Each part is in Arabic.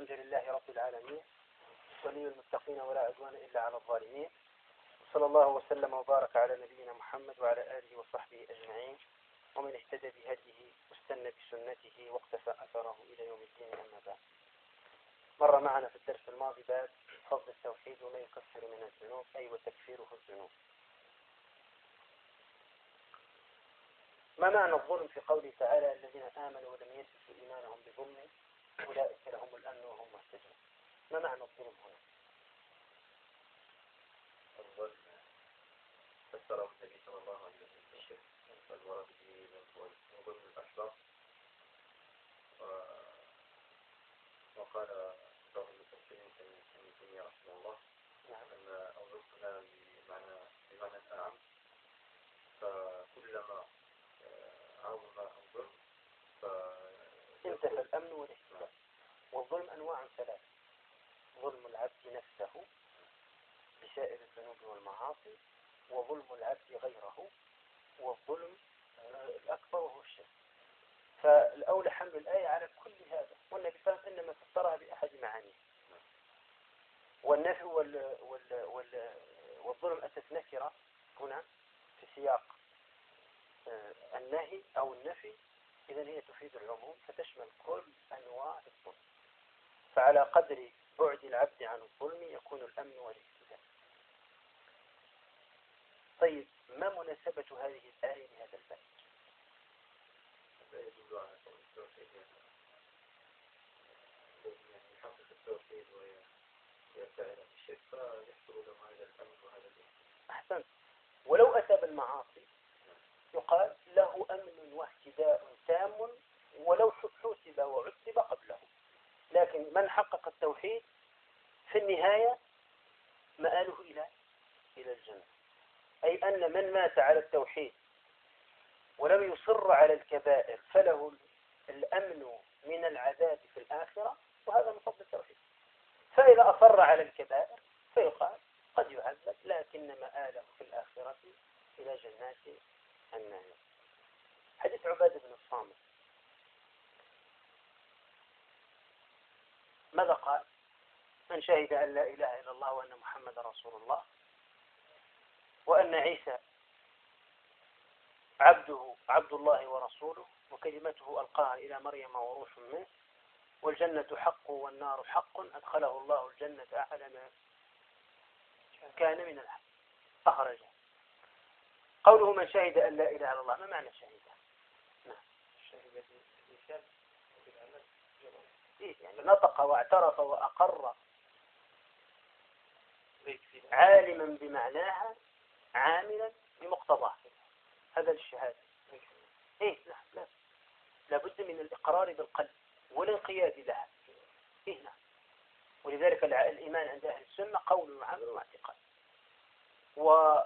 الحمد لله رب العالمين، ولي المتقين ولا عدوان إلا على الظالمين، صلى الله وسلم وبارك على نبينا محمد وعلى آله وصحبه أجمعين، ومن اهتدى بهديه واستنى بسنته واقتفى أثره إلى يوم الدين. أما بعد، مر معنا في الدرس الماضي باب فضل التوحيد وما يكفر من الذنوب، أي وتكفيره الذنوب. ما معنى الظلم في قوله تعالى الذين آمنوا ولم يلبسوا إيمانهم بظلم أولئك لهم الأمن وهم مهتدون؟ ما معنى الظلم هنا؟ الظلم فسره النبي صلى الله عليه وسلم بالشرك والورد به وظلم الأشرار، وقال بعض المفسرين كابن تيمية رحمه الله أن الظلم بمعنى الأعم، فكلما عظم الظلم انتهى الأمن والاهتداء. والظلم أنواع ثلاث: ظلم العبد نفسه بسائر الذنوب والمعاصي، وظلم العبد غيره، والظلم الأكبر وهو الشرك. فالأولى حمل الآية على كل هذا، والنبي صلى الله عليه وسلم إنما فسرها بأحد معانيه. والنفي والظلم أتت نكرة هنا في سياق النهي أو النفي، إذن هي تفيد العموم فتشمل كل أنواع الظلم. فعلى قدر بعد العبد عن الظلم يكون الأمن والاهتداء. طيب، ما مناسبة هذه الآية لهذا الباب؟ يدل على التوحيد، يعني يحقق التوحيد ويبتعد عن الشرك، فيحصل له هذا الأمن وهذا الاهتداء. أحسنت. ولو أتى بالمعاصي يقال له أمن واهتداء تام ولو حوسب وعذب قبله، لكن من حقق التوحيد في النهاية مآله إلى الجنة. أي أن من مات على التوحيد ولم يصر على الكبائر فله الأمن من العذاب في الآخرة، وهذا من فضل التوحيد. فإذا أصر على الكبائر فيقال قد يعذب، لكن مآله في الآخرة إلى جنات النعيم. حديث عبادة بن الصامت ماذا قال؟ من شهد أن لا إله إلا الله وأن محمد رسول الله وأن عيسى عبد الله ورسوله وكلمته ألقاها إلى مريم وروح منه، والجنة حق والنار حق، أدخله الله الجنة أعلى ما كان من الحق أخرجه. قوله من شهد أن لا إله إلا الله، ما معنى شهد؟ شهد باللسان وبالعمل، يعني نطق واعترف وأقر عالما بمعناها عاملا بمقتضاها، هذا الشهادة. لا لابد من الإقرار بالقلب والانقياد لها. نعم. ولذلك الإيمان عند أهل السنة قول وعمل واعتقاد. ولا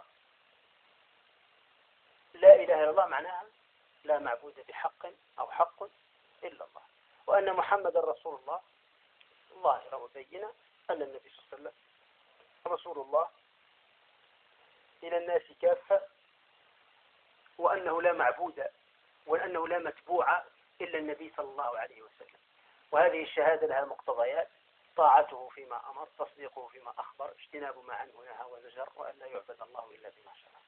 إله إلا الله معناها لا معبود بحق أو حق إلا الله، وأن محمد رسول الله ظاهرة وبينة، أن النبي صلى الله عليه وسلم رسول الله إلى الناس كافة، وأنه لا معبود وأنه لا متبوع إلا النبي صلى الله عليه وسلم. وهذه الشهادة لها مقتضيات: طاعته فيما أمر، تصديقه فيما أخبر، اجتناب ما عنه نهى وزجر، وأن لا يعبد الله إلا بما شرع.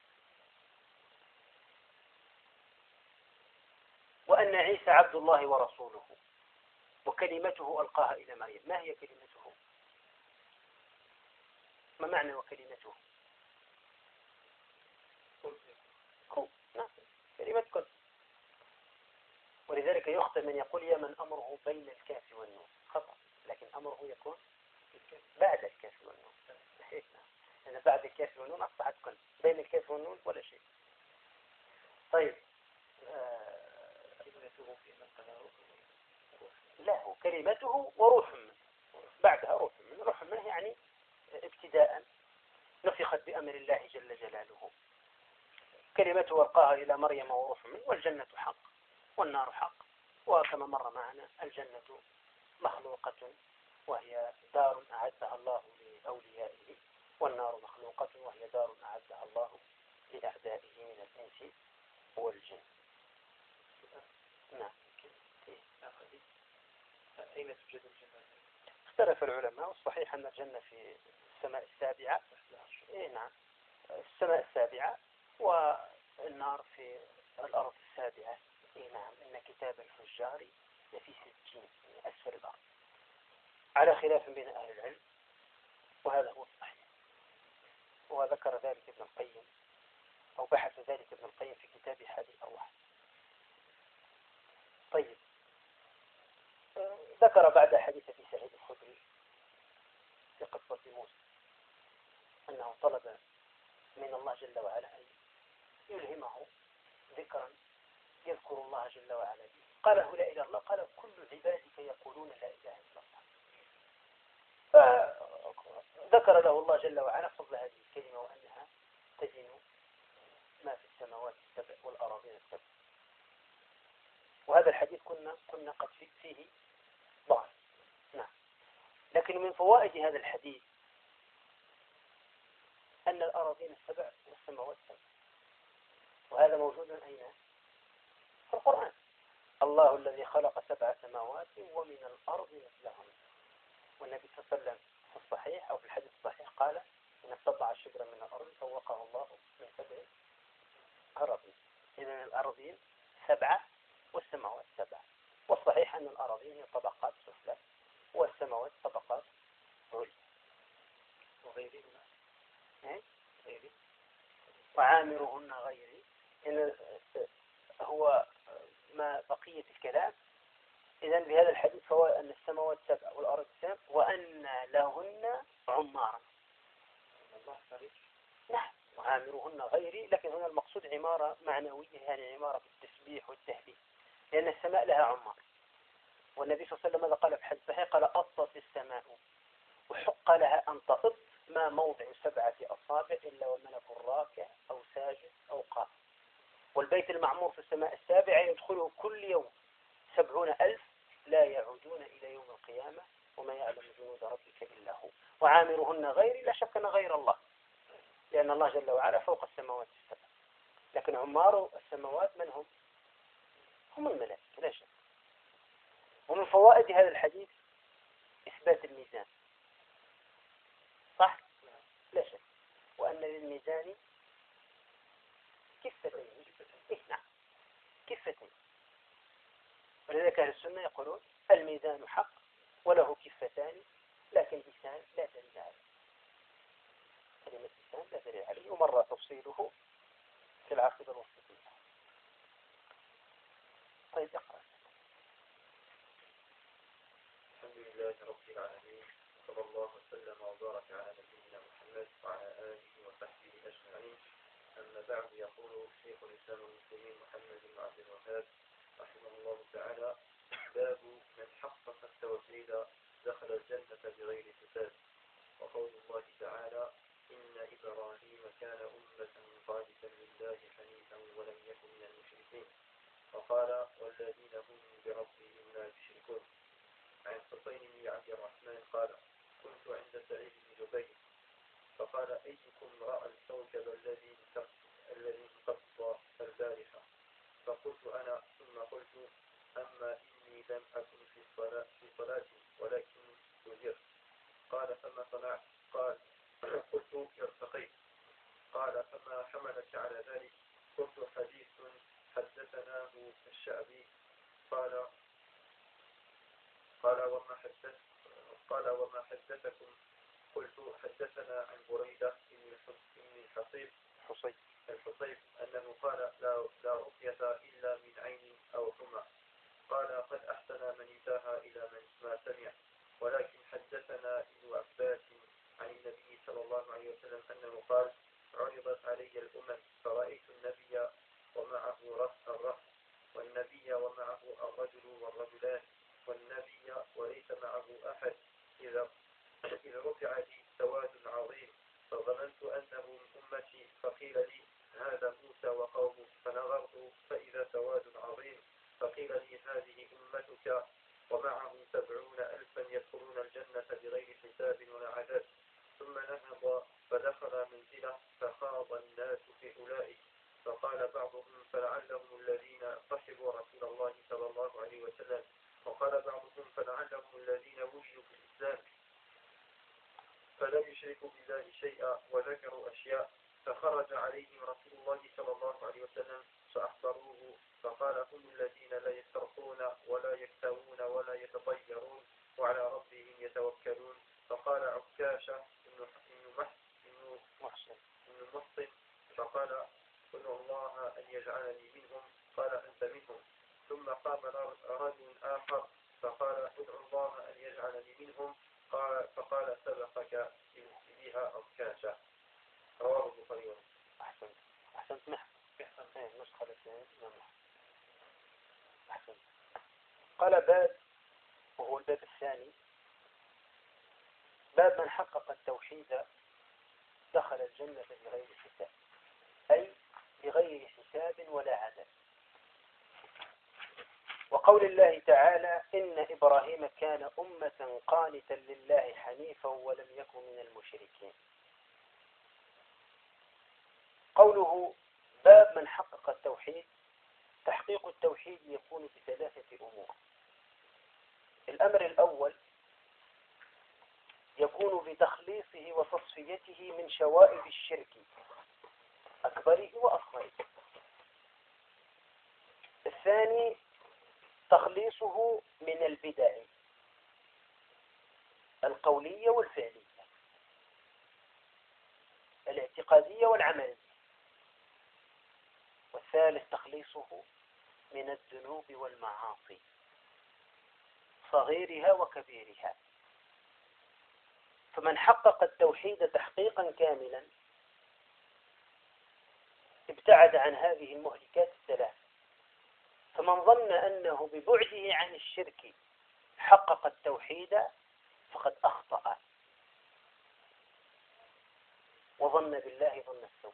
وأن عيسى عبد الله ورسوله وكلمته ألقاها إلى مريم. ما هي كلمته؟ ما معنى وكلمته؟ كن. نعم، كلمة كن. ولذلك يخطئ من يقول يا من أمره بين الكاف والنون، خطأ، لكن أمره يكون بعد الكاف والنون. لأن بعد الكاف والنون أصبحت كن، بين الكاف والنون ولا شيء. طيب، كلمته في مقام لا، هو كلمته وروح منه، بعدها روح منه. روح منه يعني ابتداء نفخت بأمر الله جل جلاله. كلمته ألقاها إلى مريم وروح منه، والجنة حق والنار حق. وكما مر معنا الجنة مخلوقة وهي دار أعدها الله لأوليائه، والنار مخلوقة وهي دار أعدها الله لأعدائه من الإنس والجن. نعم. أين توجد الجنة؟ اختلف العلماء، والصحيح أن الجنة في السماء السابعة. إيه نعم، السماء السابعة، والنار في الأرض السابعة. إيه نعم، إن كتاب الفجار لفي سجين من أسفل الأرض، على خلاف بين أهل العلم، وهذا هو الصحيح. وذكر ذلك ابن القيم، أو بحث ذلك ابن القيم في كتاب حديث الأرواح. طيب، ذكر بعد حديث في سعيد الخدري في قصة موسى أنه طلب من الله جل وعلا أن يلهمه ذكرا يذكر الله جل وعلا به. قال له لا إله إلا الله، قال كل عبادك يقولون لا إله إلا الله. فذكر له الله جل وعلا فضل هذه الكلمة، وأنها تزن ما في السماوات السبع والأراضين السبع. وهذا الحديث كنا قد فيه ضعف. نعم، لكن من فوائد هذا الحديث أن الأراضين السبع والسماوات السبع، وهذا موجود أين؟ في القرآن. الله الذي خلق 7 سماوات ومن الأرض مثلهن. والنبي صلى الله عليه وسلم في الصحيح أو في الحديث الصحيح قال إن استطاع شبرا من الأرض فوقه الله من 7 أراضين. إذن الأراضين 7 والسماوات 7. والصحيح أن الأراضين هي طبقات سفلى والسماوات طبقات عليا. وعامرهن غيري، إن هو ما بقية الكلام. إذن بهذا الحديث فهو أن السماوات 7 والأرض 7 وأن لهن عمارا. نعم، وعامرهن غيري، لكن هنا المقصود عمارة معنوية، يعني عمارة بالتسبيح والتهليل، لأن السماء لها عمار. والنبي صلى الله عليه وسلم ماذا قال في الحديث الصحيح؟ قال أطت السماء وحق لها أن تطط ما موضع 7 أصابع إلا وملك راكع أو ساجد أو قائم. والبيت المعمور في السماء السابعة يدخله كل يوم 70,000 لا يعودون إلى يوم القيامة، وما يعلم جنود ربك إلا هو. وعامرهن غيري، لا شك أن غير الله، لأن الله جل وعلا فوق السماوات السبع. لكن عمار السماوات من هم؟ هم الملائكة لا شك. ومن فوائد هذا الحديث إثبات الميزان، صح؟ لا شك. وأن للميزان كفتين. نعم، كفتين. ولذلك أهل السنة يقولون الميزان حق وله كفتان، لكن لسان لا دليل عليه. كلمة لسان لا دليل عليه، ومر تفصيله في العقيدة الوسطية. طيب اقرأ. الحمد لله رب العالمين، صلى الله وسلم وبارك على نبينا محمد وعلى آله وصحبه أجمعين. أما بعد، يقول شيخ الإسلام المسلمين محمد بن عبد الوهاب رحمه الله تعالى: باب من حقق التوحيد دخل الجنة بغير حساب. وقول الله تعالى: إن إبراهيم كان أمة قانتا لله حنيفا ولم يكن من المشركين. وقال: والذين هم بربهم لا يشركون. عن حسين بن عبد الرحمن قال: كنت عند سعيد بن جبير فقال: أيكم رأى الكوكب الذي انقض البارحة؟ فقلت أنا، ثم قلت: أما إني لم أكن في صلاة ولكن أجرت. قال: فما صنعت؟ قال: قلت: ارتقيت. قال: فما حملك على ذلك؟ قلت: حديث حدثناه الشعبي. قال: وما حدثكم؟ قلت: حدثنا عن بريدة بن الحصيب أنه قال: لا رقية إلا من عين أو حمى. قال: قد أحسن من انتهى إلى ما سمع. ولكن حدثنا ابن عباس عن النبي صلى الله عليه وسلم أنه قال: عرضت علي الأمم فرأيت النبي ومعه الرهط، والنبي ومعه الرجل والرجلان، والنبي وليس معه أحد. إذا رفع لي سواد عظيم فظننت أنه من أمتي، فقيل لي: هذا موسى وقومه. فنظرت فإذا سواد عظيم، فقيل لي: هذه أمتك ومعهم 70,000 يدخلون الجنة بغير حساب ولا عذاب. ثم نهض فدخل منزله فخاض الناس في أولئك. فقال بعضهم: فلعلهم الذين صحبوا رسول الله صلى الله عليه وسلم. وقال بعضهم: فلعلهم الذين ولدوا في الإسلام. الله شيئا وذكروا أشياء، فخرج عليهم رسول الله صلى الله عليه وسلم فأخبروه، فقال هم الذين لا يسترقون ولا يكتوون ولا يتطيرون وعلى ربهم يتوكلون. فقال عكاشة بن محصن فقال ادعو الله أن يجعلني منهم، قال أنت منهم. ثم قام رجل آخر فقال ادعو الله أن يجعلني منهم، فقال سبقك بها عكاشة. رواه البخاري. أحسنت نسخة أحسنت. قال باب، وهو الباب الثاني، باب من حقق التوحيد دخل الجنة بغير حساب، أي بغير حساب ولا عذاب. وقول الله تعالى إن إبراهيم كان أمة قانتا لله حنيفا ولم يكن من المشركين. قوله باب من حقق التوحيد، تحقيق التوحيد يكون بثلاثة أمور. الأمر الأول يكون بتخليصه وتصفيته من شوائب الشرك أكبره وأصغره. الثاني تخليصه من البدع القولية والفعلية، الاعتقادية والعملية. والثالث تخليصه من الذنوب والمعاصي صغيرها وكبيرها. فمن حقق التوحيد تحقيقا كاملا ابتعد عن هذه المهلكات الثلاث. فمن ظن أنه ببعده عن الشرك حقق التوحيد فقد أخطأ وظن بالله ظن السوء.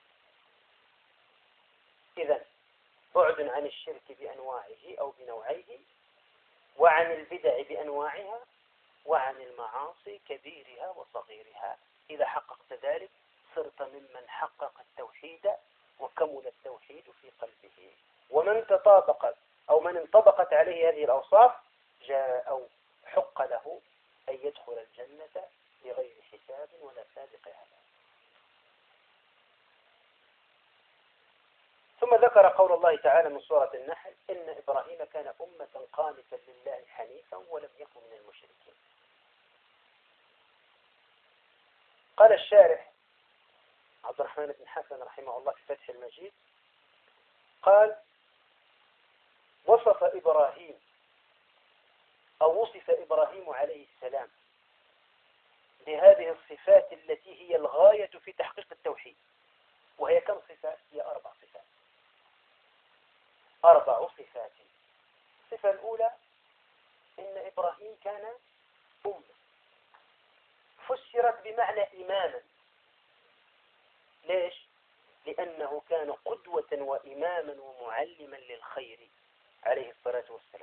إذن بعد عن الشرك بأنواعه أو بنوعيه، وعن البدع بأنواعها، وعن المعاصي كبيرها وصغيرها. إذا حققت ذلك صرت ممن حقق التوحيد وكمل التوحيد في قلبه. ومن تطابقت أو من انطبقت عليه هذه الأوصاف جاء أو حق له أن يدخل الجنة بغير حساب ولا سابق عذاب. ثم ذكر قول الله تعالى من سورة النحل إن إبراهيم كان أمة قانتا لله حنيفا ولم يكن من المشركين. قال الشارح عبد الرحمن بن حسن رحمه الله في فتح المجيد، قال وصف إبراهيم عليه السلام بهذه الصفات التي هي الغاية في تحقيق التوحيد. وهي كم صفة؟ هي 4 صفات. 4 صفات. الصفة الأولى إن إبراهيم كان أمة، فسرت بمعنى إماما. ليش؟ لأنه كان قدوة وإماما ومعلما للخير عليه الصلاة والسلام،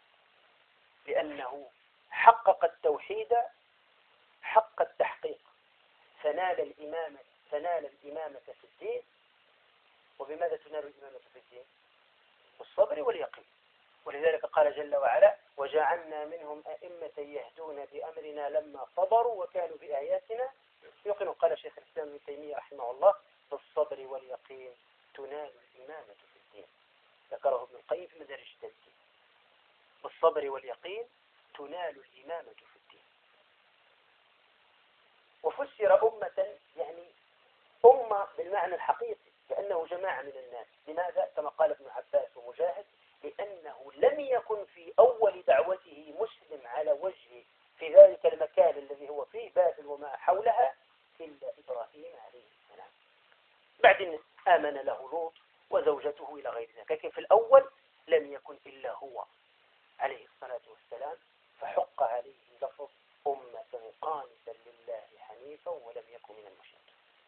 لأنه حقق التوحيد حق التحقيق، فنال الإمامة في الدين. وبماذا تنال الإمامة في الدين؟ بالصبر واليقين. ولذلك قال جل وعلا وجعلنا منهم أئمة يهدون بأمرنا لما صبروا وكانوا بآياتنا يوقنون. قال شيخ الإسلام ابن تيمية رحمه الله بالصبر واليقين تنال الإمامة في الدين. ذكره ابن القيم في مدارج التزكية. بالصبر واليقين تنال الإمامة في الدين. وفسر أمة يعني أمة بالمعنى الحقيقي، لأنه جماعة من الناس. لماذا؟ كما قال ابن عباس ومجاهد لأنه لم يكن في أول دعوته مسلم على وجهه في ذلك المكان الذي هو فيه بابل وما حولها إلا إبراهيم عليه السلام. بعدين آمن له لوط وزوجته إلى غير ذلك، لكن في الأول لم يكن إلا هو عليه الصلاة والسلام. فحق عليه لفظ أمة قانتا لله حنيفا ولم يكن من المشركين.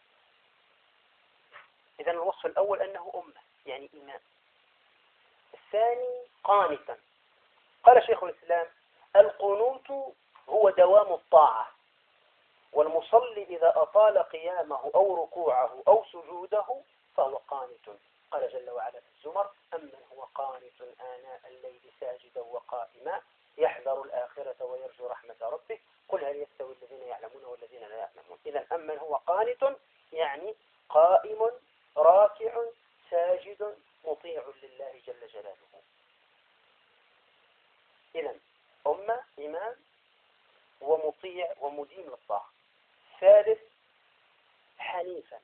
إذن الوصف الأول أنه أمة يعني إمام. الثاني قانتا. قال شيخ الإسلام القنوت هو دوام الطاعة، والمصلي إذا أطال قيامه أو ركوعه أو سجوده فهو قانت. قال جل وعلا في الزمر أمن هو قانت آناء الليل ساجدا وقائما يحذر الآخرة ويرجو رحمة ربه قل هل يستوي الذين يعلمون والذين لا يعلمون. إذا أمن هو قانت يعني قائم راكع ساجد مطيع لله جل جلاله. إذا إمام ومطيع ومديم للطاعة. ثالث حنيفا.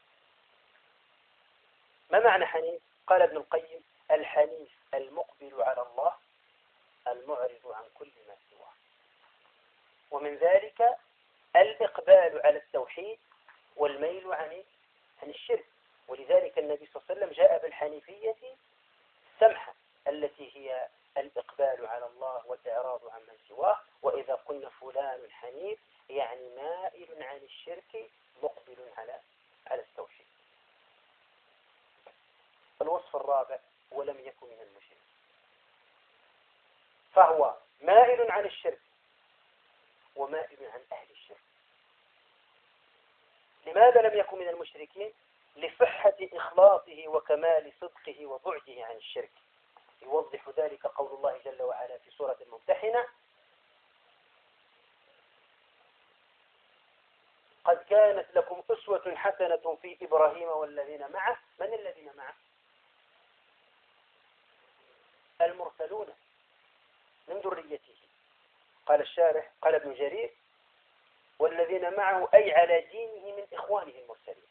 ما معنى حنيف؟ قال ابن القيم الحنيف المقبل على الله المعرض عن كل ما سواه. ومن ذلك الإقبال على التوحيد والميل عن الشرك. ولذلك النبي صلى الله عليه وسلم جاء بالحنيفية السمحة التي هي الإقبال على الله والإعراض عن من سواه. وإذا قلنا فلان حنيف يعني مائل عن الشرك مقبل على التوحيد. الوصف الرابع ولم يكن من المشرك، فهو مائل عن الشرك ومائل عن أهل الشرك. لماذا لم يكن من المشركين؟ لصحة إخلاصه وكمال صدقه وبعده عن الشرك. يوضح ذلك قول الله جل وعلا في سورة الممتحنة قد كانت لكم أسوة حسنة في إبراهيم والذين معه. من الذين معه؟ المرسلون من ذريته. قال الشارح قال ابن جرير والذين معه أي على دينه من إخوانه المرسلين.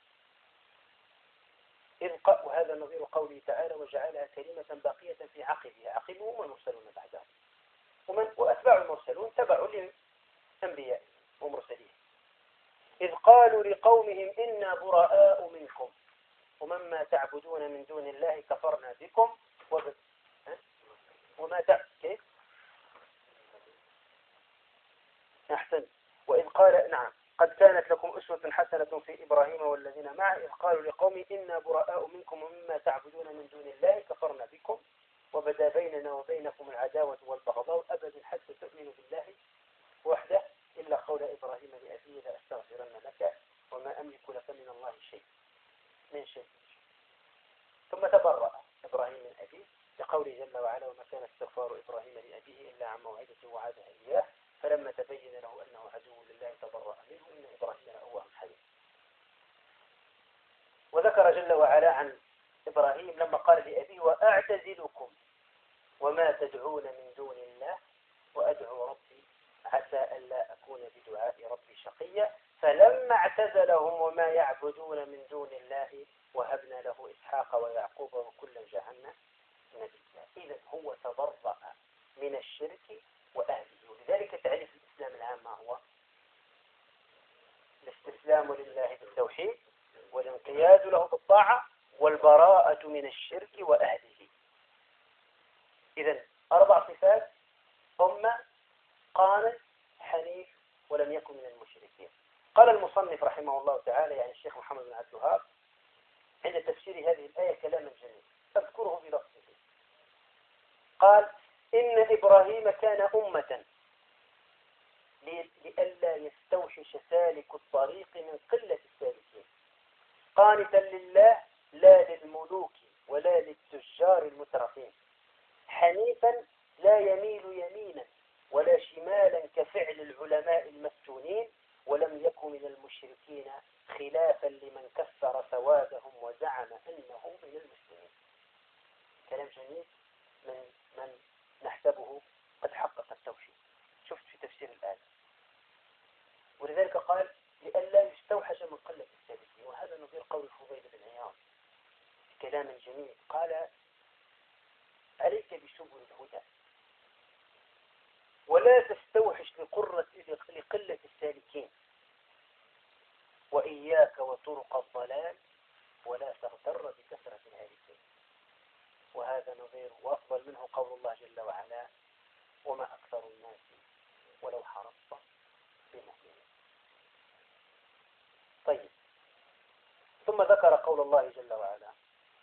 وهذا نظير قوله تعالى وجعلها كلمة باقية في عقبها. عقبهم والمرسلون بعدهم. وأتباع المرسلون تبعوا للأنبياء ومرسلين. إذ قالوا لقومهم إنا براء منكم ومما تعبدون من دون الله كفرنا بكم وما كيف؟ أحسن. وإذ قال نعم قد كانت لكم أسوة حسنة في إبراهيم والذين معه إذ قالوا لقوم إنا براء منكم ومما تعبدون من دون الله كفرنا بكم وبدا بيننا وبينكم العداوة والبغضاء أبدا حتى تؤمنوا بالله وحده إلا قول إبراهيم لأبيه لأستغفرن لك وما أملك لك من الله شيء من شيء. ثم تبرأ إبراهيم من أبيه لقوله جل وعلا وما كان استغفار إبراهيم لأبيه إلا عن موعدة وعدها إياه فلما تبين له أنه عدو لله تبرأ منه إن إبراهيم لأواه حليم. وذكر جل وعلا عن إبراهيم لما قال لأبيه وأعتزلكم وما تدعون من دون الله وأدعو ربي عسى ألا أكون بدعاء ربي شقيا فلما اعتزلهم وما يعبدون من دون الله وهبنا له إسحاق ويعقوب وكلا جعلنا نبيا. إذا هو تبرأ من الشرك وأهله. ولذلك تعريف الإسلام العام ما هو؟ الاستسلام لله بالتوحيد والانقياد له بالطاعة والبراءة من الشرك وأهله. إذا 4 صفات ثم قانت حنيف ولم يكن من المشركين. قال المصنف رحمه الله تعالى يعني الشيخ محمد بن عبد الوهاب عند تفسير هذه الآية كلاما جميلا أذكره بلفظه. قال إن إبراهيم كان أمة لئلا يستوحش سالك الطريق من قلة السالكين قانتا لله لا للملوك ولا للتجار المترفين حنيفا لا يميل يمينا ولا شمالا كفعل العلماء المفتونين ولم يكن من المشركين خلافا لمن كسر سوادهم وزعم أنه من المسلمين. كلام جميل من نحسبه قد حقق التوحيد. شفت في تفسير الآية. ولذلك قال لئلا يستوحش من قلة السالكين. وهذا نظير قول الفضيل بن عياض كلام جميل قال عليك بسبل الهدى ولا تستوحش لقلة السالكين وإياك وطرق الضلال ولا تغتر بكثرة الهالكين. وهذا نظير وأفضل منه قول الله جل وعلا وما أكثر الناس ولو حرصت بمؤمنين. طيب ثم ذكر قول الله جل وعلا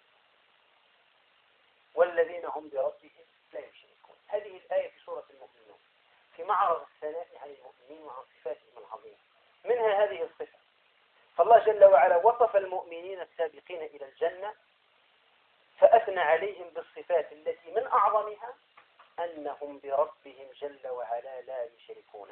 والذين هم بربهم لا يشركون. هذه الآية في سورة المؤمنون في معرض الثناء عن المؤمنين وعن صفاتهم العظيمة منها هذه الصفة. فالله جل وعلا وصف المؤمنين السابقين إلى الجنة فأثنى عليهم بالصفات التي من أعظمها أنهم بربهم جل وعلا لا يشركونه.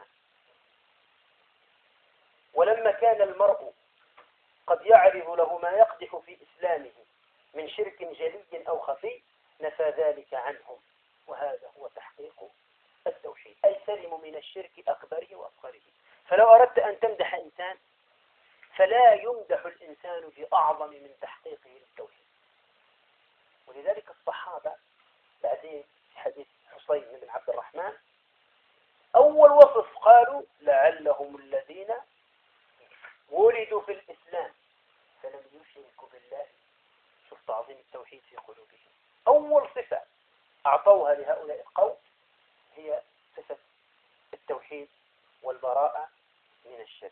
ولما كان المرء قد يعرض له ما يقدح في إسلامه من شرك جلي أو خفي نفى ذلك عنهم، وهذا هو تحقيق التوحيد، أي سلم من الشرك أكبره وأصغره. فلو أردت أن تمدح إنسان فلا يمدح الإنسان بأعظم من تحقيقه للتوحيد. ولذلك الصحابة بعدين في حديث حسين بن عبد الرحمن أول وصف قالوا لعلهم الذين ولدوا في الإسلام فلم يشركوا بالله. شوف تعظيم التوحيد في قلوبهم. أول صفة أعطوها لهؤلاء القوم هي صفة التوحيد والبراءة من الشرك.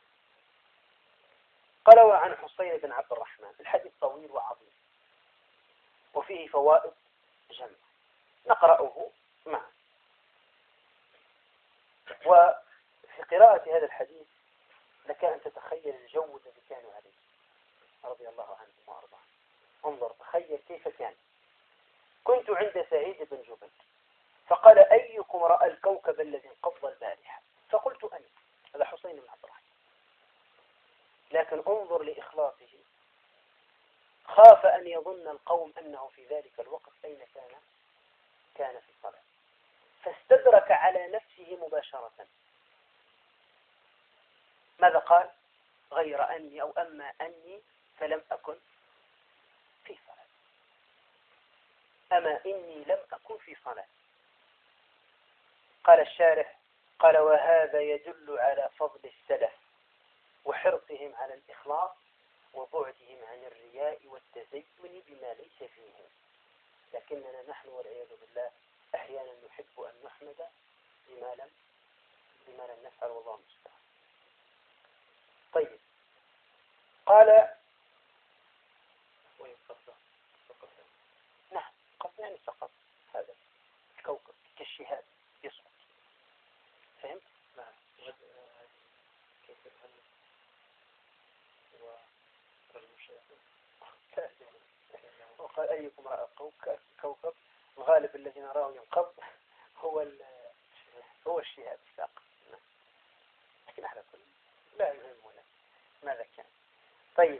قالوا عن حسين بن عبد الرحمن الحديث طويل وعظيم وفيه فوائد جمع نقرأه معا. وفي قراءة هذا الحديث لك أن تتخيل الجو الذي كانوا عليه رضي الله عنهم وأرضاهم. انظر تخيل كيف كان. كنت عند سعيد بن جبير فقال أيكم رأى الكوكب الذي انقض البارحة؟ فقلت أنا. هذا حسين بن عبد الرحمن، لكن انظر لإخلاصه. خاف أن يظن القوم أنه في ذلك الوقت أين كان في الصلاة، فاستدرك على نفسه مباشرة. ماذا قال؟ غير أني أو أما أني فلم أكن في صلاة. أما إني لم أكن في صلاة. قال الشارح قال وهذا يدل على فضل السلف وحرصهم على الإخلاص وبعدهم عن الرياء والتزين بما ليس فيهم. لكننا نحن والعياذ بالله أحيانا نحب أن نحمد بما لم نفعل والله المستعان. طيب قال نعم قد يعني سقط هذا الكوكب كالشهاب يسقط. فهمت؟ نعم. وقال أيكم رأى كوكب الغالب الذي نراه ينقض هو الشهاب الساقط. لكن على كل لا يهمنا ماذا كان. طيب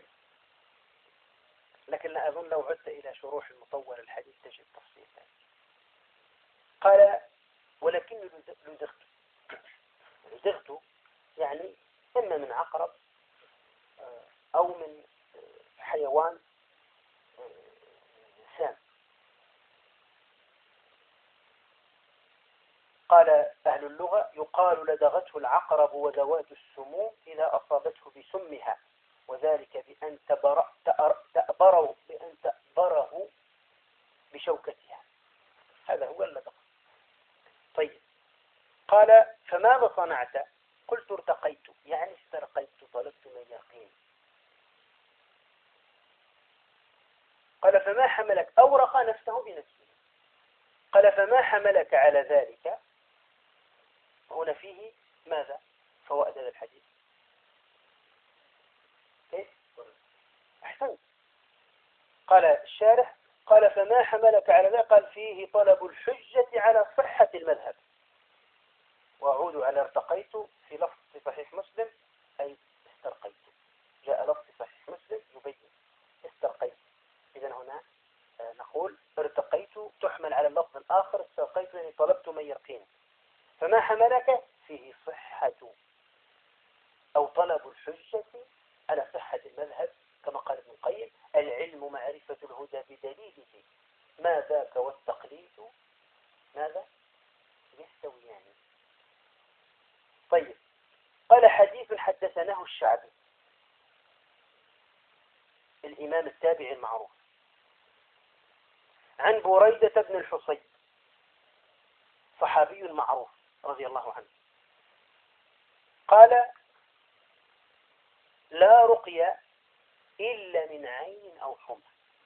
لكن لا أظن لو عدت إلى شروح المطول الحديث تجد تفصيل ذلك. قال ولكن لدغت يعني إما من عقرب أو من حيوان سام. قال أهل اللغة يقال لدغته العقرب وذوات السموم إذا أصابته بسمها، وذلك بأن تأبره بشوكتها. هذا هو اللدغ. طيب قال فماذا صنعت؟ قلت ارتقيت يعني استرقيت طلبت من يقين. قال فما حملك؟ أورق نفسه بنفسه. قال فما حملك على ذلك؟ هنا فيه ماذا؟ فوائد هذا الحديث. كيف؟ أحسنت. قال الشارح قال فما حملك على ذلك؟ قال فيه طلب الحجة على صحة المذهب. وأعود على ارتقيت في لفظ صحيح مسلم أي استرقيت. جاء لفظ صحيح مسلم يبين استرقيت. إذن هنا نقول ارتقيت تحمل على اللفظ الآخر استرقيت يعني طلبت من يقين. فما حملك؟ فيه صحة أو طلب الحجة على صحة المذهب كما قال ابن القيم العلم معرفة الهدى بدليله ما ذاك والتقليد ماذا؟ يستويان. طيب قال حديث حدثناه الشعبي الإمام التابعي المعروف عن بريدة بن الحصيب صحابي معروف رضي الله عنه قال لا رقية إلا من عين أو حمى.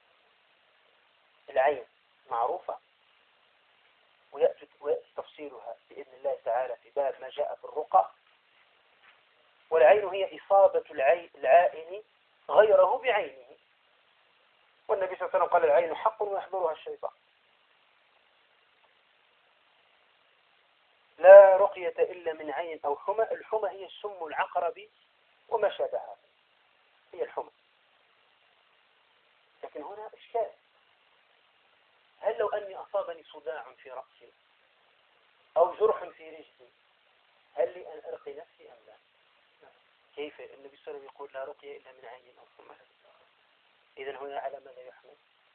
العين معروفة ويأتي تفصيلها بإذن الله تعالى في باب ما جاء في الرقى. والعين هي إصابة العائن غيره بعينه، والنبي صلى الله عليه وسلم قال العين حق ويحضرها الشيطان. لا رقية إلا من عين أو حمى. الحمى هي السم العقرب وما شابهها، هي الحمى. لكن هنا إشكال، هل لو أني أصابني صداع في رأسي أو جرح في رجلي هل لي أن أرقي نفسي أم لا؟ كيف النبي صلى الله عليه وسلم يقول لا رقية إلا من عين أو حمى؟ إذن هنا على ماذا يحمل؟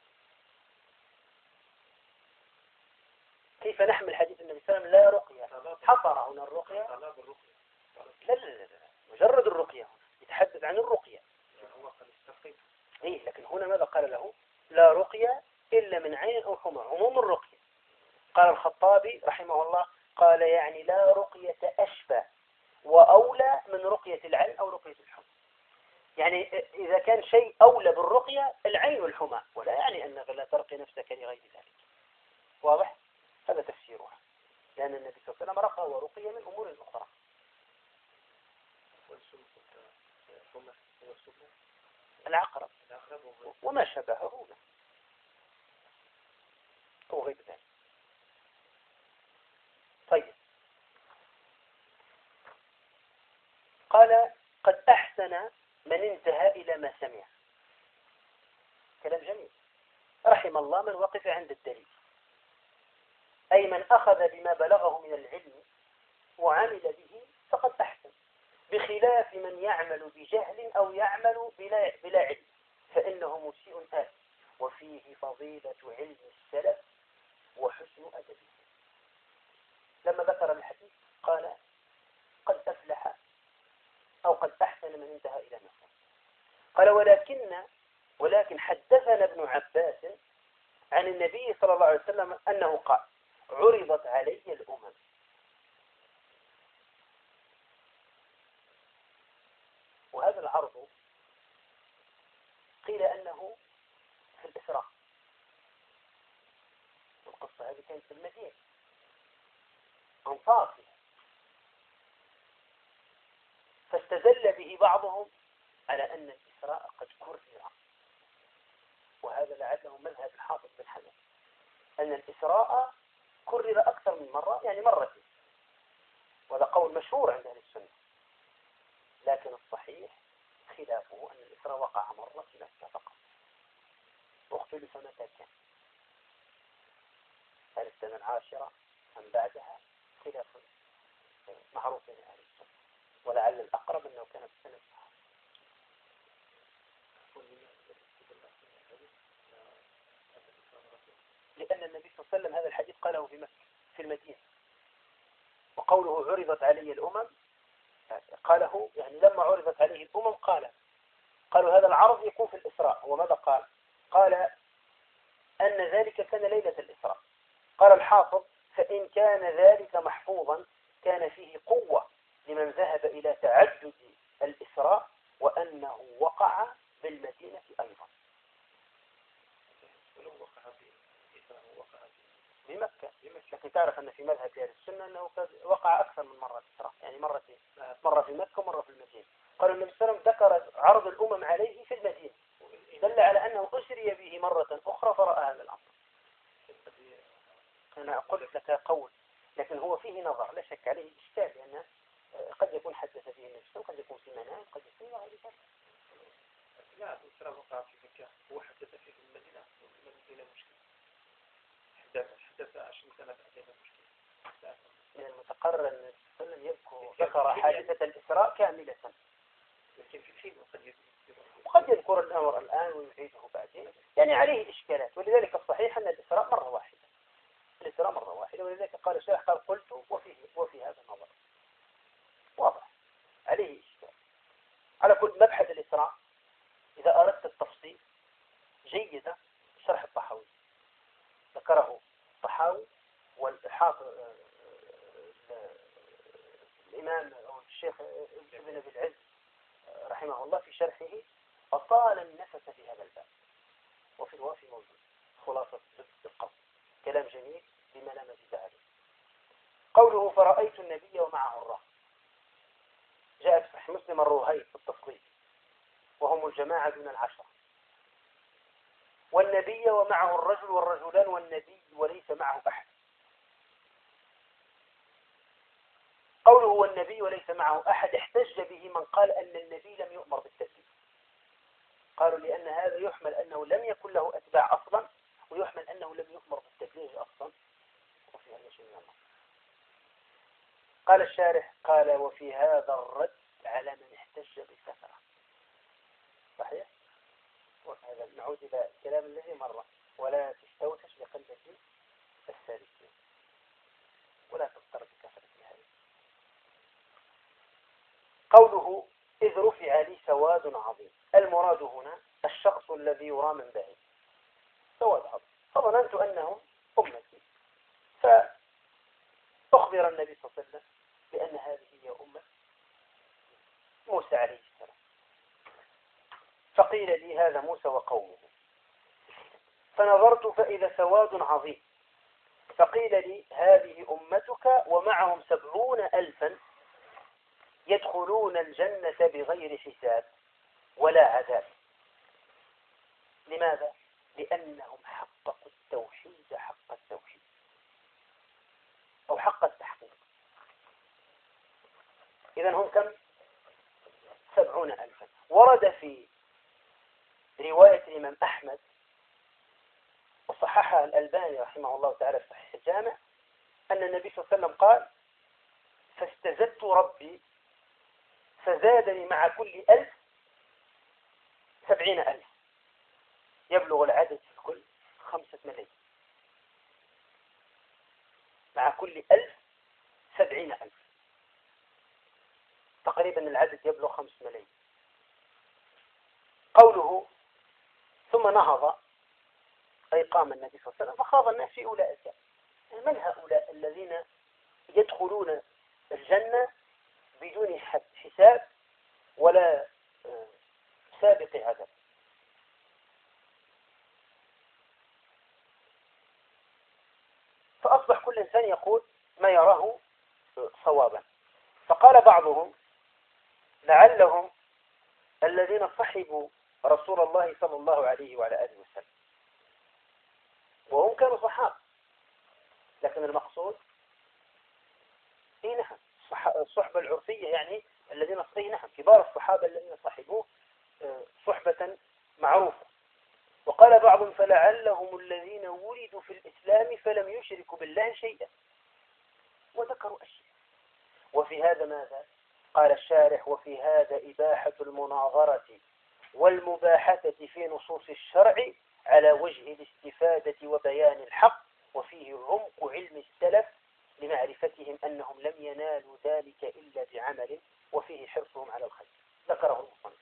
كيف نحمل حديث النبي صلى الله عليه وسلم لا رقية؟ حصر هنا الرقية؟ لا لا لا لا، مجرد الرقية، يتحدث عن الرقية. إيه، لكن هنا ماذا قال له؟ لا رقية إلا من عين أو حمى، عموم الرقية. قال الخطابي رحمه الله قال يعني لا رقية أشبه وأولى من رقية العين أو رقية الحمى. يعني إذا كان شيء أولى بالرقية العين والحمى، ولا يعني أنك لا ترقي نفسك لغير ذلك. واضح؟ هذا تفسيرها، لأن النبي صلى الله عليه وسلم رقى ورقي من أمور أخرى. العقرب وما شبهه أو غير ذلك. طيب، قال قد أحسن من انتهى إلى ما سمع. كلام جميل. رحم الله من وقف عند الدليل، أي من أخذ بما بلغه من العلم وعمل به فقد أحسن، بخلاف من يعمل بجهل أو يعمل بلا علم فإنه مسيء آثم. وفيه فضيلة علم السلف وحسن أدبه. لما ذكر الحديث قال قد أفلح أو قد أحسن من انتهى إلى نفسه. قال ولكن حدثنا ابن عباس عن النبي صلى الله عليه وسلم أنه قال عرضت علي الأمم. وهذا العرض قيل أنه في الإسراء، القصة هذه كانت في المدينة أنصار فيها، فاستدل به بعضهم على أن الإسراء قد كرر، وهذا لعله مذهب الحافظ بن حجر أن الإسراء كرر أكثر من مرة، يعني مرتين، وهذا قول مشهور عند أهل السنة. لكن الصحيح خلافه أن الإسراء وقع مرة في مكة فقط، واختلف متى كان، هل السنة العاشرة أم بعدها؟ خلاف معروف بين أهل السنة، ولعل الأقرب أنه كان في السنة العاشرة، لأن النبي صلى الله عليه وسلم هذا الحديث قاله في مكة في المدينة. وقوله عرضت علي الأمم قاله يعني لما عرضت عليه الأمم قالوا هذا العرض يكون في الإسراء. وماذا قال أن ذلك كان ليلة الإسراء. قال الحافظ فإن كان ذلك محفوظا كان فيه قوة لمن ذهب إلى تعدد الإسراء وأنه وقع بالمدينة أيضا. بمكة. لكن تعرف أن في مذهب أهل السنة أنه وقع أكثر من مرة الإسراء، يعني مرتين، مرة في مكة ومرة في المدينة. قالوا النبي صلى الله عليه وسلم ذكر عرض الأمم عليه في المدينة، دل على أنه أسري به مرة أخرى فرأى هذا الأمر. أنا قلت لك قول، لكن هو فيه نظر لا شك عليه إشكال، لأنه قد يكون حدث به النفس وقد يكون في منام قد يكون غير ذلك. لا، الإسراء وقع في مكة، هو حدث فيه المدينة مشكلة. حدث 20 سنة بعدين مشكلة. من المتقرر أن النبي ذكر حادثة الإسراء كاملة، لكن في الحين وقد يذكر الأمر الآن ويعيده بعدين، يعني عليه إشكالات. ولذلك الصحيح أن الإسراء مرة واحدة، الإسراء مرة واحدة. ولذلك قال الشيخ قلت وفي هذا النظر واضح عليه إشكال. على كل مبحث الإسراء إذا أردت التفصيل جيدة شرح الطحاوي، ذكره الطحاوي والحافظ الإمام أو الشيخ ابن أبي العز رحمه الله في شرحه أطال النفس في هذا الباب. وفي الوافي موجود خلاصة القول، كلام جميل بما لا مزيد عليه. قوله فرأيت النبي ومعه الرهط، جاء في صحيح مسلم الرهيط بالتفصيل وهم الجماعة دون العشرة، والنبي ومعه الرجل والرجلان والنبي وليس معه أحد. قوله هو النبي وليس معه أحد احتج به من قال أن النبي لم يؤمر بالتبليغ. قالوا لأن هذا يحمل أنه لم يكن له أتباع أصلا، ويحمل أنه لم يؤمر بالتبليغ أصلا. وفي هذا شيء من الله. قال الشارح قال وفي هذا الرد على من احتج بالكثرة. صحيح؟ وهذا نعود إلى الكلام الذي مر، ولا تستوحش بقلبك السالكين ولا تضطر بكثرة هذه. قوله إذ رفع لي سواد عظيم، المراد هنا الشخص الذي يرى من بعيد سواد عظيم، فظننت أنهم أمتي، فأخبر النبي صلى الله عليه وسلم بأن هذه هي أمة موسى عليه السلام، فقيل لي هذا موسى وقومه، فنظرت فإذا سواد عظيم، فقيل لي هذه أمتك ومعهم 70,000 يدخلون الجنة بغير حساب ولا عذاب. لماذا؟ لأنهم حققوا التوحيد حق التوحيد أو حق التحقيق. إذن هم كم؟ 70,000. ورد في رواية الإمام أحمد وصححها الألباني رحمه الله تعالى في صحيح الجامع أن النبي صلى الله عليه وسلم قال فاستزدت ربي فزادني مع كل 1000 70,000، يبلغ العدد في الكل 5 ملايين. مع كل 1000 70,000، تقريبا العدد يبلغ 5 ملايين. قوله ثم نهض أي قام النبي صلى الله عليه وسلم فخاض الناس في أولئك. من هؤلاء الذين يدخلون الجنة بدون حساب ولا سابق عذاب؟ فأصبح كل إنسان يقول ما يراه صوابا. فقال بعضهم لعلهم الذين صحبوا رسول الله صلى الله عليه وعلى آله وسلم، وهم كانوا صحابة، لكن المقصود نعم الصحبة العرفية، يعني الذين نعم كبار الصحابة الذين صحبوه صحبة معروفة. وقال بعضهم فلعلهم الذين ولدوا في الإسلام فلم يشركوا بالله شيئا، وذكروا أشياء. وفي هذا ماذا؟ قال الشارح وفي هذا إباحة المناظرة والمباحثة في نصوص الشرع على وجه الاستفادة وبيان الحق، وفيه عمق علم السلف لمعرفتهم أنهم لم ينالوا ذلك إلا بعمل، وفيه حرصهم على الخير. ذكره المصنف.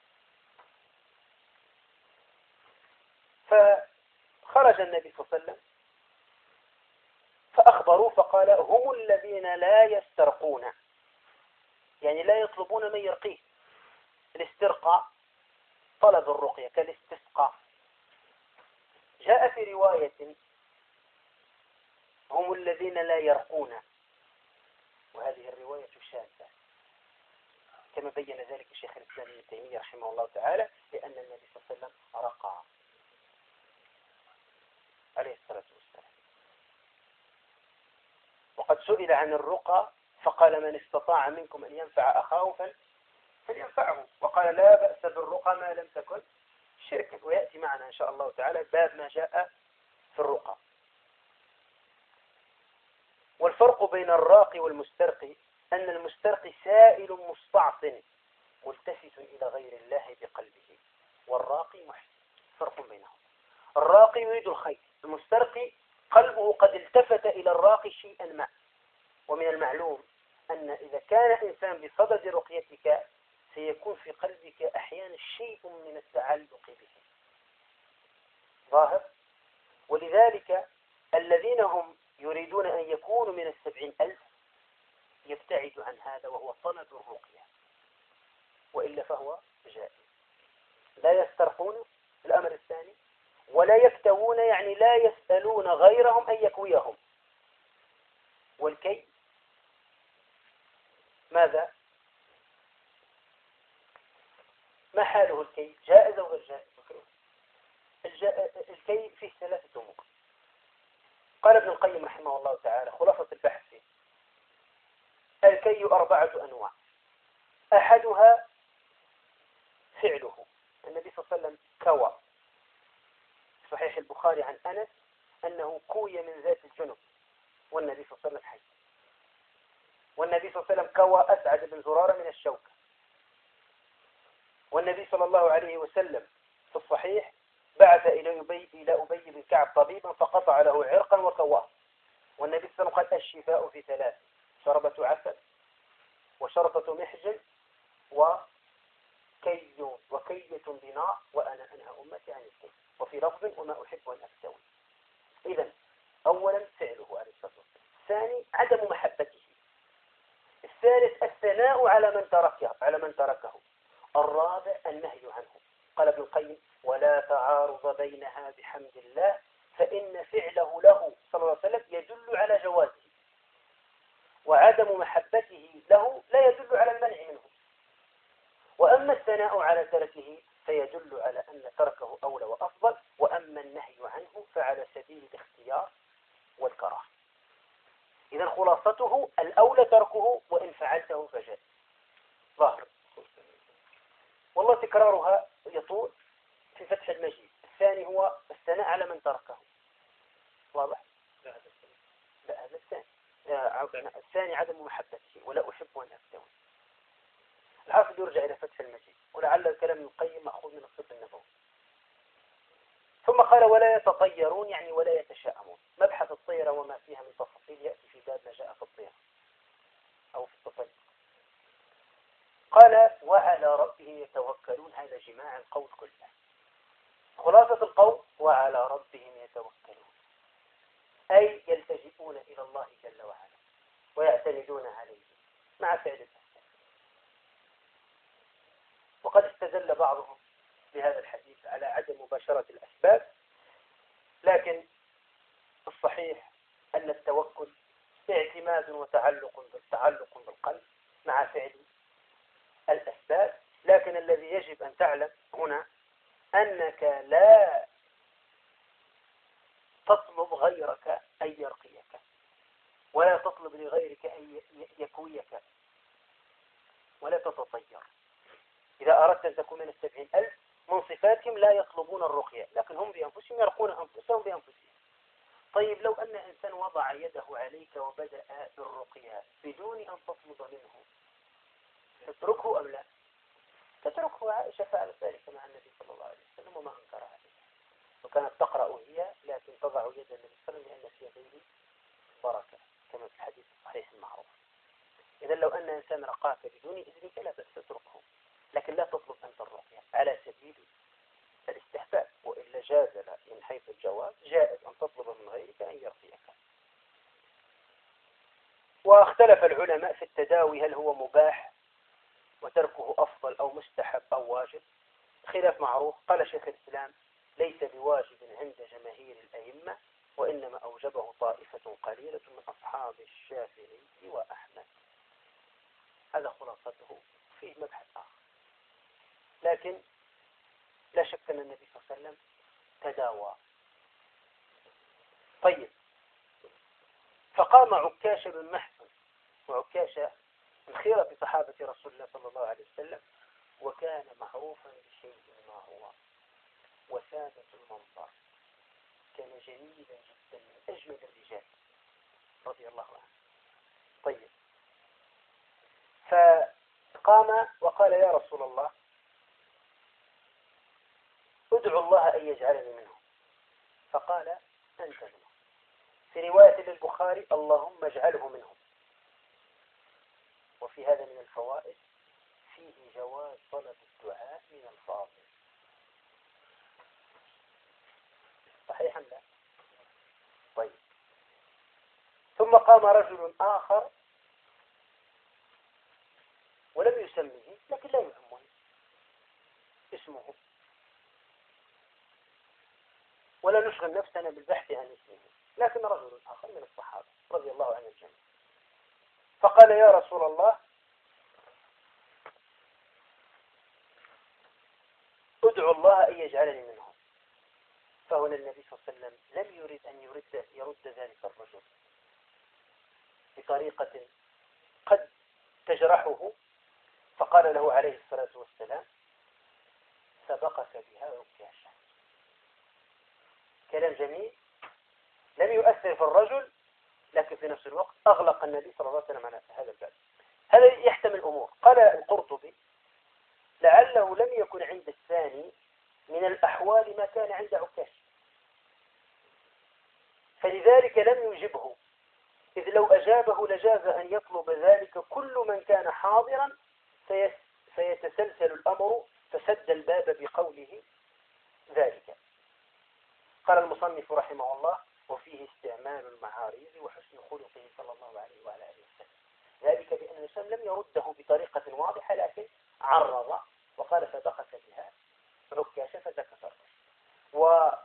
فخرج النبي صلى الله عليه وسلم فأخبروا فقال هم الذين لا يسترقون، يعني لا يطلبون من يرقيه. الاسترقاء طلب الرقية كالاستسقاء. جاء في رواية هم الذين لا يرقون، وهذه الرواية شاذة كما بين ذلك الشيخ الإسلام ابن تيمية رحمه الله تعالى، لأن النبي صلى الله عليه وسلم رقى عليه الصلاة والسلام. وقد سئل عن الرقى فقال من استطاع منكم أن ينفع أخاه فلينفعه، وقال لا بأس بالرقى ما لم تكن شركا، ويأتي معنا إن شاء الله تعالى باب ما جاء في الرقى. والفرق بين الراقي والمسترقي أن المسترقي سائل مستعصٍ ملتفت إلى غير الله بقلبه، والراقي محسن. فرق بينهم، الراقي يريد الخير، المسترقي قلبه قد التفت إلى الراقي شيئا ما. ومن المعلوم أن إذا كان إنسان بصدد رقيتك سيكون في قلبك أحيانا شيء من التعلق به ظاهر. ولذلك الذين هم يريدون أن يكونوا من 70,000 يبتعد عن هذا وهو طلب الرقية، وإلا فهو جائز. لا يسترقون الأمر الثاني، ولا يكتوون يعني لا يسألون غيرهم أن يكويهم. والكي ماذا؟ ما حاله الكي؟ جائز أو غير جائز؟ الكي فيه 3 أمور. قال ابن القيم رحمه الله تعالى خلاصة البحث فيه الكي 4 أنواع. أحدها فعله. النبي صلى الله عليه وسلم كوى. صحيح البخاري عن أنس أنه كوي من ذات الجنب والنبي صلى الله عليه وسلم حي. والنبي صلى الله عليه وسلم كوى أسعد بن زرارة من الشوكة. والنبي صلى الله عليه وسلم في الصحيح بعث إلى أبي بن كعب طبيبا فقطع له عرقا وكواه. والنبي صلى الله عليه وسلم قال الشفاء في 3: شربة عسل وشرطة محجن وكية بناء وأنا أنهى أمتي عن الكي. وفي لفظ وما أحب أن أفتوي. إذن أولا فعله عليه الصلاة والسلام. الثاني عدم محبته. الثالث الثناء على من تركه. الرابع النهي عنه. قال ابن القيم ولا تعارض بينها بحمد الله فإن فعله له صلى الله عليه وسلم يدل على جوازه، وعدم محبته له لا يدل على المنع منه. وأما الثناء على تركه فيدل على أن تركه أولى وأفضل، وأما النهي عنه فعلى سبيل الاختيار والكراهة. إذا خلاصته الأولى تركه وإن فعلته فجاء ظاهر. والله تكرارها يطول في فتح المجيد. الثاني هو الثناء على من تركه. واضح؟ لا هذا الثاني. الثاني عدم محبته ولا أحب أن أفتوي. الحافظ يرجع إلى فتح المجيد، ولعل الكلام ابن القيم مأخوذ من الطب النبوي. ثم قال ولا يتطيرون يعني ولا يتشاءمون. مبحث الطيرة وما فيها من تفاصيل يأتي في باب ما جاء في الطيرة أو في التطير. قال وعلى ربهم يتوكلون. هذا جماع القول كله. خلاصة القول وعلى ربهم يتوكلون، أي يلتجئون إلى الله جل وعلا ويعتمدون عليه مع فعل الأسباب. وقد استدل بعضهم بهذا الحديث على عدم مباشرة الأسباب، لكن الصحيح أن التوكل اعتماد وتعلق بالقلب مع فعل الأسباب. لكن الذي يجب أن تعلم هنا أنك لا تطلب غيرك أن يرقيك، ولا تطلب لغيرك أن يكويك، ولا تتطير. إذا أردت أن تكون من 70,000 من صفاتهم لا يطلبون الرقية، لكن هم بأنفسهم يرقون أنفسهم بأنفسهم. طيب لو أن إنسان وضع يده عليك وبدأ بالرقية بدون أن تطلب منه، تتركه أم لا؟ تتركه. عائشة فعلت ذلك مع النبي صلى الله عليه وسلم وما أنكر عليه، وكانت تقرأ هي لكن تضع يد النبي صلى الله عليه وسلم لأن في يديه بركة كما في الحديث الصحيح المعروف. إذا لو أن إنسان رقاك بدون إذنك لا بأس تتركه، لكن لا تطلب أنت الرقية على سبيل الاستحباب، وإلا جاز من حيث الجواز جائز أن تطلب من غيرك أن يرقيك. واختلف العلماء في التداوي هل هو مباح وتركه أفضل أو مستحب أو واجب. خلاف معروف. قال شيخ الإسلام ليس بواجب عند جماهير الأئمة، وإنما أوجبه طائفة قليلة من أصحاب الشافعي وأحمد. هذا خلاصته. فيه مبحث آخر، لكن لا شك أن النبي صلى الله عليه وسلم تداوى. طيب فقام عكاشة بن محصن، وعكاشة من خيرة صحابة رسول الله صلى الله عليه وسلم، وكان معروفا بشيء ما هو وسادة المنظر، كان جميلا جدا من أجمل الرجال رضي الله عنه. طيب فقام وقال يا رسول الله ادعو الله أن يجعلني منهم. فقال أنت منهم. في رواية للبخاري اللهم اجعله منهم. وفي هذا من الفوائد فيه جواز طلب الدعاء من الفاضل. صحيح أم لا؟ طيب ثم قام رجل آخر ولم يسميه، لكن لا يهمه اسمه، ولا نشغل نفسنا بالبحث عن اسمه، لكن رجل آخر من الصحابة رضي الله عنه الجميع. فقال يا رسول الله ادعو الله أن يجعلني منهم. فهنا النبي صلى الله عليه وسلم لم يريد أن يرد ذلك الرجل بطريقة قد تجرحه، فقال له عليه الصلاة والسلام: سبقك بها عكاشة. كلام جميل لم يؤثر في الرجل، لكن في نفس الوقت أغلق النبي صلى الله عليه وسلم على هذا الباب. هذا يحتمل أمور. قال القرطبي: لعله لم يكن عند الثاني من الأحوال ما كان عند عكاش، فلذلك لم يجبه، إذ لو أجابه لجاز أن يطلب ذلك كل من كان حاضرا، فيتسلسل الأمر، فسد الباب بقوله ذلك. قال المصنف رحمه الله: وفيه استعمال المعاريض وحسن خلقه صلى الله عليه وعلى آله وسلم، ذلك بأن الإنسان لم يرده بطريقة واضحة، لكن عرض وقال: سبقك بها عكاشة فتكسر. وقرأت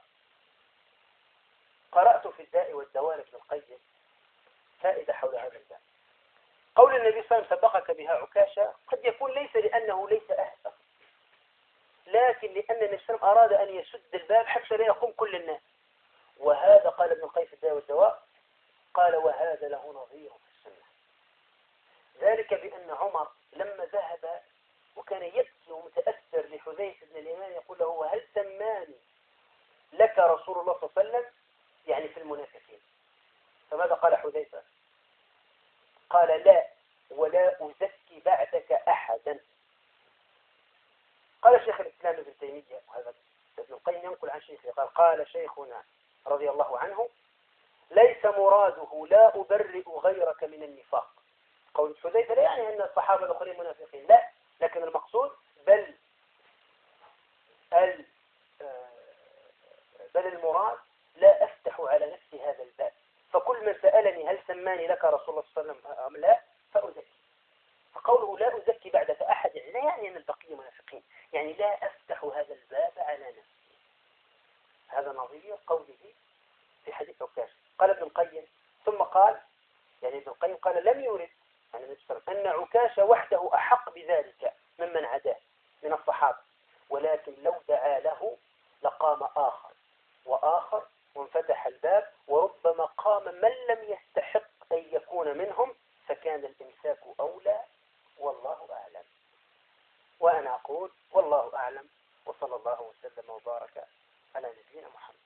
في الداء والدواء لابن القيم فائدة حول هذا الباب. قول النبي صلى الله عليه وسلم: سبقك بها عكاشة، قد يكون ليس لأنه ليس أهل، لكن لأن النبي صلى الله عليه وسلم أراد أن يسد الباب حتى لا يقوم كل الناس. وهذا قال ابن القيم في الداء والدواء، قال: وهذا له نظير في السنة، ذلك بأن عمر لما ذهب وكان يبكي ومتأثر لحذيفة بن اليمان يقول له: وهل سماني لك رسول الله صلى الله عليه وسلم، يعني في المنافقين. فماذا قال حذيفة؟ قال: لا، ولا أزكي بعدك أحدا. قال شيخ الإسلام ابن تيمية، وهذا ابن القيم ينقل عن شيخه، قال شيخنا رضي الله عنه: ليس مراده لا أبرئ غيرك من النفاق. قول حذيفة لا يعني أن الصحابة الآخرين منافقين، لا، لكن المقصود بل المراد لا أفتح على نفسي هذا الباب، فكل من سألني هل سماني لك رسول الله صلى الله عليه وسلم أم لا فأزكي. فقوله لا أزكي بعدك أحد لا يعني أن البقية منافقين، يعني لا أفتح هذا الباب على نفسي. هذا نظير قوله في حديث عكاش. قال ابن القيم: ثم قال، يعني ابن القيم قال لم يرد أن عكاش وحده أحق بذلك ممن عداه من الصحابة، ولكن لو دعا له لقام آخر وآخر وانفتح الباب، وربما قام من لم يستحق أن يكون منهم، فكان الإمساك أولى، والله أعلم. وأنا أقول والله أعلم، وصلى الله وسلم وبارك على نبينا محمد.